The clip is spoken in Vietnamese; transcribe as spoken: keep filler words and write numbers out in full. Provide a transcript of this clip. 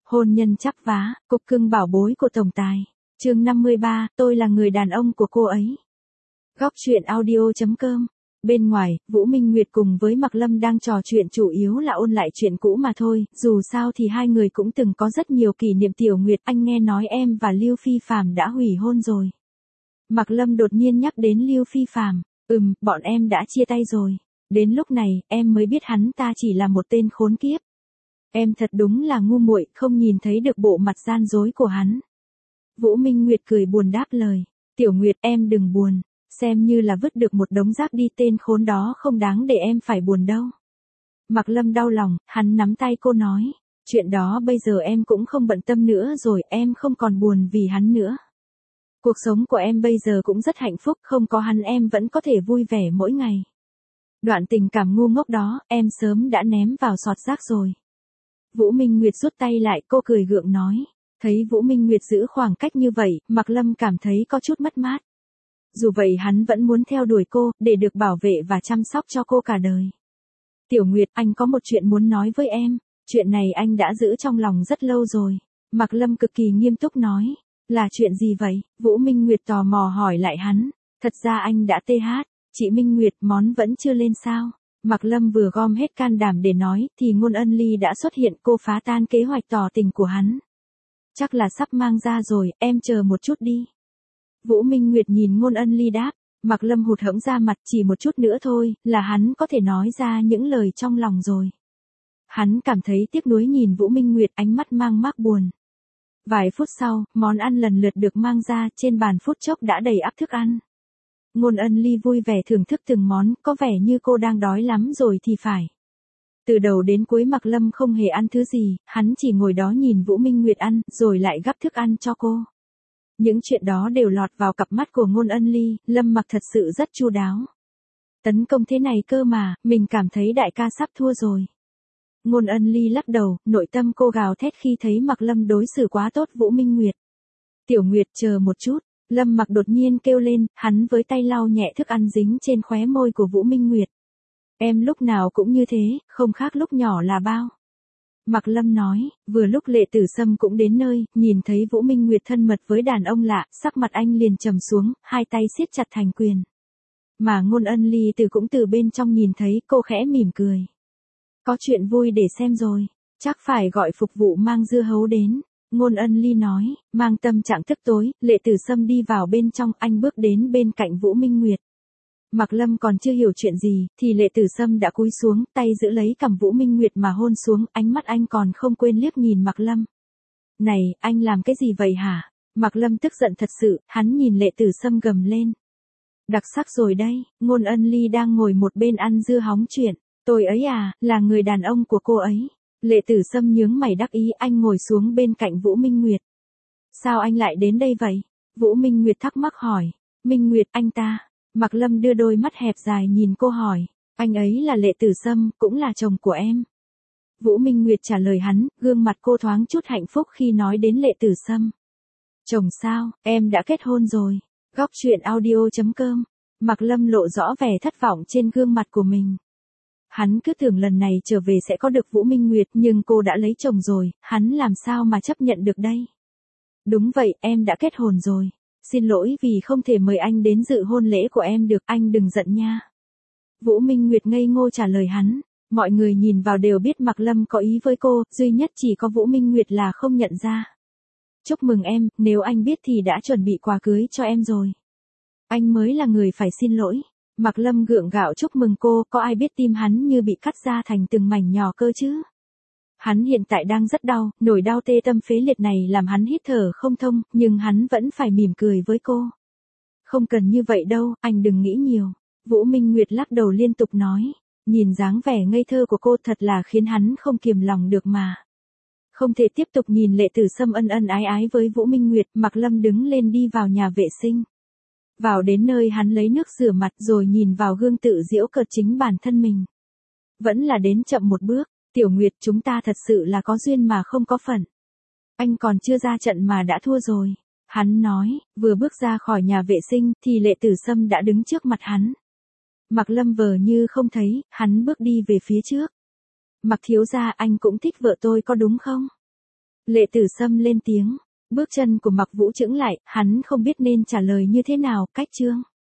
Hôn nhân chắp vá, cục cưng bảo bối của tổng tài. Chương năm mươi ba, tôi là người đàn ông của cô ấy. Góc truyện audio chấm com. Bên ngoài, Vũ Minh Nguyệt cùng với Mạc Lâm đang trò chuyện, chủ yếu là ôn lại chuyện cũ mà thôi, dù sao thì hai người cũng từng có rất nhiều kỷ niệm. Tiểu Nguyệt, anh nghe nói em và Lưu Phi Phạm đã hủy hôn rồi. Mạc Lâm đột nhiên nhắc đến Lưu Phi Phạm. Ừm, bọn em đã chia tay rồi. Đến lúc này, em mới biết hắn ta chỉ là một tên khốn kiếp. Em thật đúng là ngu muội, không nhìn thấy được bộ mặt gian dối của hắn. Vũ Minh Nguyệt cười buồn đáp lời. Tiểu Nguyệt, em đừng buồn. Xem như là vứt được một đống rác đi, tên khốn đó không đáng để em phải buồn đâu. Mạc Lâm đau lòng, hắn nắm tay cô nói. Chuyện đó bây giờ em cũng không bận tâm nữa rồi, em không còn buồn vì hắn nữa. Cuộc sống của em bây giờ cũng rất hạnh phúc, không có hắn em vẫn có thể vui vẻ mỗi ngày. Đoạn tình cảm ngu ngốc đó, em sớm đã ném vào sọt rác rồi. Vũ Minh Nguyệt rút tay lại, cô cười gượng nói. Thấy Vũ Minh Nguyệt giữ khoảng cách như vậy, Mạc Lâm cảm thấy có chút mất mát. Dù vậy hắn vẫn muốn theo đuổi cô, để được bảo vệ và chăm sóc cho cô cả đời. Tiểu Nguyệt, anh có một chuyện muốn nói với em. Chuyện này anh đã giữ trong lòng rất lâu rồi. Mạc Lâm cực kỳ nghiêm túc nói. Là chuyện gì vậy? Vũ Minh Nguyệt tò mò hỏi lại hắn. Thật ra anh đã tê hát. Chị Minh Nguyệt, món vẫn chưa lên sao? Mạc Lâm vừa gom hết can đảm để nói, thì Ngôn Ân Ly đã xuất hiện, cô phá tan kế hoạch tỏ tình của hắn. Chắc là sắp mang ra rồi, em chờ một chút đi. Vũ Minh Nguyệt nhìn Ngôn Ân Ly đáp. Mạc Lâm hụt hẫng ra mặt, chỉ một chút nữa thôi, là hắn có thể nói ra những lời trong lòng rồi. Hắn cảm thấy tiếc nuối nhìn Vũ Minh Nguyệt, ánh mắt mang mác buồn. Vài phút sau, món ăn lần lượt được mang ra, trên bàn phút chốc đã đầy ắp thức ăn. Ngôn Ân Ly vui vẻ thưởng thức từng món, có vẻ như cô đang đói lắm rồi thì phải. Từ đầu đến cuối Mạc Lâm không hề ăn thứ gì, hắn chỉ ngồi đó nhìn Vũ Minh Nguyệt ăn, rồi lại gắp thức ăn cho cô. Những chuyện đó đều lọt vào cặp mắt của Ngôn Ân Ly, Lâm Mặc thật sự rất chu đáo. Tấn công thế này cơ mà, mình cảm thấy đại ca sắp thua rồi. Ngôn Ân Ly lắc đầu, nội tâm cô gào thét khi thấy Mạc Lâm đối xử quá tốt Vũ Minh Nguyệt. Tiểu Nguyệt, chờ một chút. Lâm Mặc đột nhiên kêu lên, hắn với tay lau nhẹ thức ăn dính trên khóe môi của Vũ Minh Nguyệt. Em lúc nào cũng như thế, không khác lúc nhỏ là bao. Mạc Lâm nói, vừa lúc Lệ Tử Sâm cũng đến nơi, nhìn thấy Vũ Minh Nguyệt thân mật với đàn ông lạ, sắc mặt anh liền trầm xuống, hai tay siết chặt thành quyền. Mà Ngôn Ân Ly từ cũng từ bên trong nhìn thấy, cô khẽ mỉm cười. Có chuyện vui để xem rồi, chắc phải gọi phục vụ mang dưa hấu đến. Ngôn Ân Ly nói, mang tâm trạng thức tối, Lệ Tử Sâm đi vào bên trong, anh bước đến bên cạnh Vũ Minh Nguyệt. Mạc Lâm còn chưa hiểu chuyện gì, thì Lệ Tử Sâm đã cúi xuống, tay giữ lấy cằm Vũ Minh Nguyệt mà hôn xuống, ánh mắt anh còn không quên liếc nhìn Mạc Lâm. Này, anh làm cái gì vậy hả? Mạc Lâm tức giận thật sự, hắn nhìn Lệ Tử Sâm gầm lên. Đặc sắc rồi đây, Ngôn Ân Ly đang ngồi một bên ăn dưa hóng chuyện. Tôi ấy à, là người đàn ông của cô ấy. Lệ Tử Sâm nhướng mày đắc ý, anh ngồi xuống bên cạnh Vũ Minh Nguyệt. Sao anh lại đến đây vậy? Vũ Minh Nguyệt thắc mắc hỏi. Minh Nguyệt, anh ta. Mạc Lâm đưa đôi mắt hẹp dài nhìn cô hỏi. Anh ấy là Lệ Tử Sâm, cũng là chồng của em. Vũ Minh Nguyệt trả lời hắn, gương mặt cô thoáng chút hạnh phúc khi nói đến Lệ Tử Sâm. Chồng sao, em đã kết hôn rồi. Góc truyện audio chấm com. Mạc Lâm lộ rõ vẻ thất vọng trên gương mặt của mình. Hắn cứ tưởng lần này trở về sẽ có được Vũ Minh Nguyệt, nhưng cô đã lấy chồng rồi, hắn làm sao mà chấp nhận được đây? Đúng vậy, em đã kết hôn rồi. Xin lỗi vì không thể mời anh đến dự hôn lễ của em được, anh đừng giận nha. Vũ Minh Nguyệt ngây ngô trả lời hắn. Mọi người nhìn vào đều biết Mạc Lâm có ý với cô, duy nhất chỉ có Vũ Minh Nguyệt là không nhận ra. Chúc mừng em, nếu anh biết thì đã chuẩn bị quà cưới cho em rồi. Anh mới là người phải xin lỗi. Mạc Lâm gượng gạo chúc mừng cô, có ai biết tim hắn như bị cắt ra thành từng mảnh nhỏ cơ chứ? Hắn hiện tại đang rất đau, nỗi đau tê tâm phế liệt này làm hắn hít thở không thông, nhưng hắn vẫn phải mỉm cười với cô. Không cần như vậy đâu, anh đừng nghĩ nhiều. Vũ Minh Nguyệt lắc đầu liên tục nói. Nhìn dáng vẻ ngây thơ của cô thật là khiến hắn không kiềm lòng được mà. Không thể tiếp tục nhìn Lệ Tử Sâm ân ân ái ái với Vũ Minh Nguyệt, Mạc Lâm đứng lên đi vào nhà vệ sinh. Vào đến nơi hắn lấy nước rửa mặt rồi nhìn vào gương tự giễu cợt chính bản thân mình. Vẫn là đến chậm một bước. Tiểu Nguyệt, chúng ta thật sự là có duyên mà không có phận. Anh còn chưa ra trận mà đã thua rồi. Hắn nói, vừa bước ra khỏi nhà vệ sinh thì Lệ Tử Sâm đã đứng trước mặt hắn. Mạc Lâm vờ như không thấy, hắn bước đi về phía trước. Mạc thiếu gia, anh cũng thích vợ tôi có đúng không? Lệ Tử Sâm lên tiếng. Bước chân của Mặc Vũ chững lại, hắn không biết nên trả lời như thế nào. Cách chương.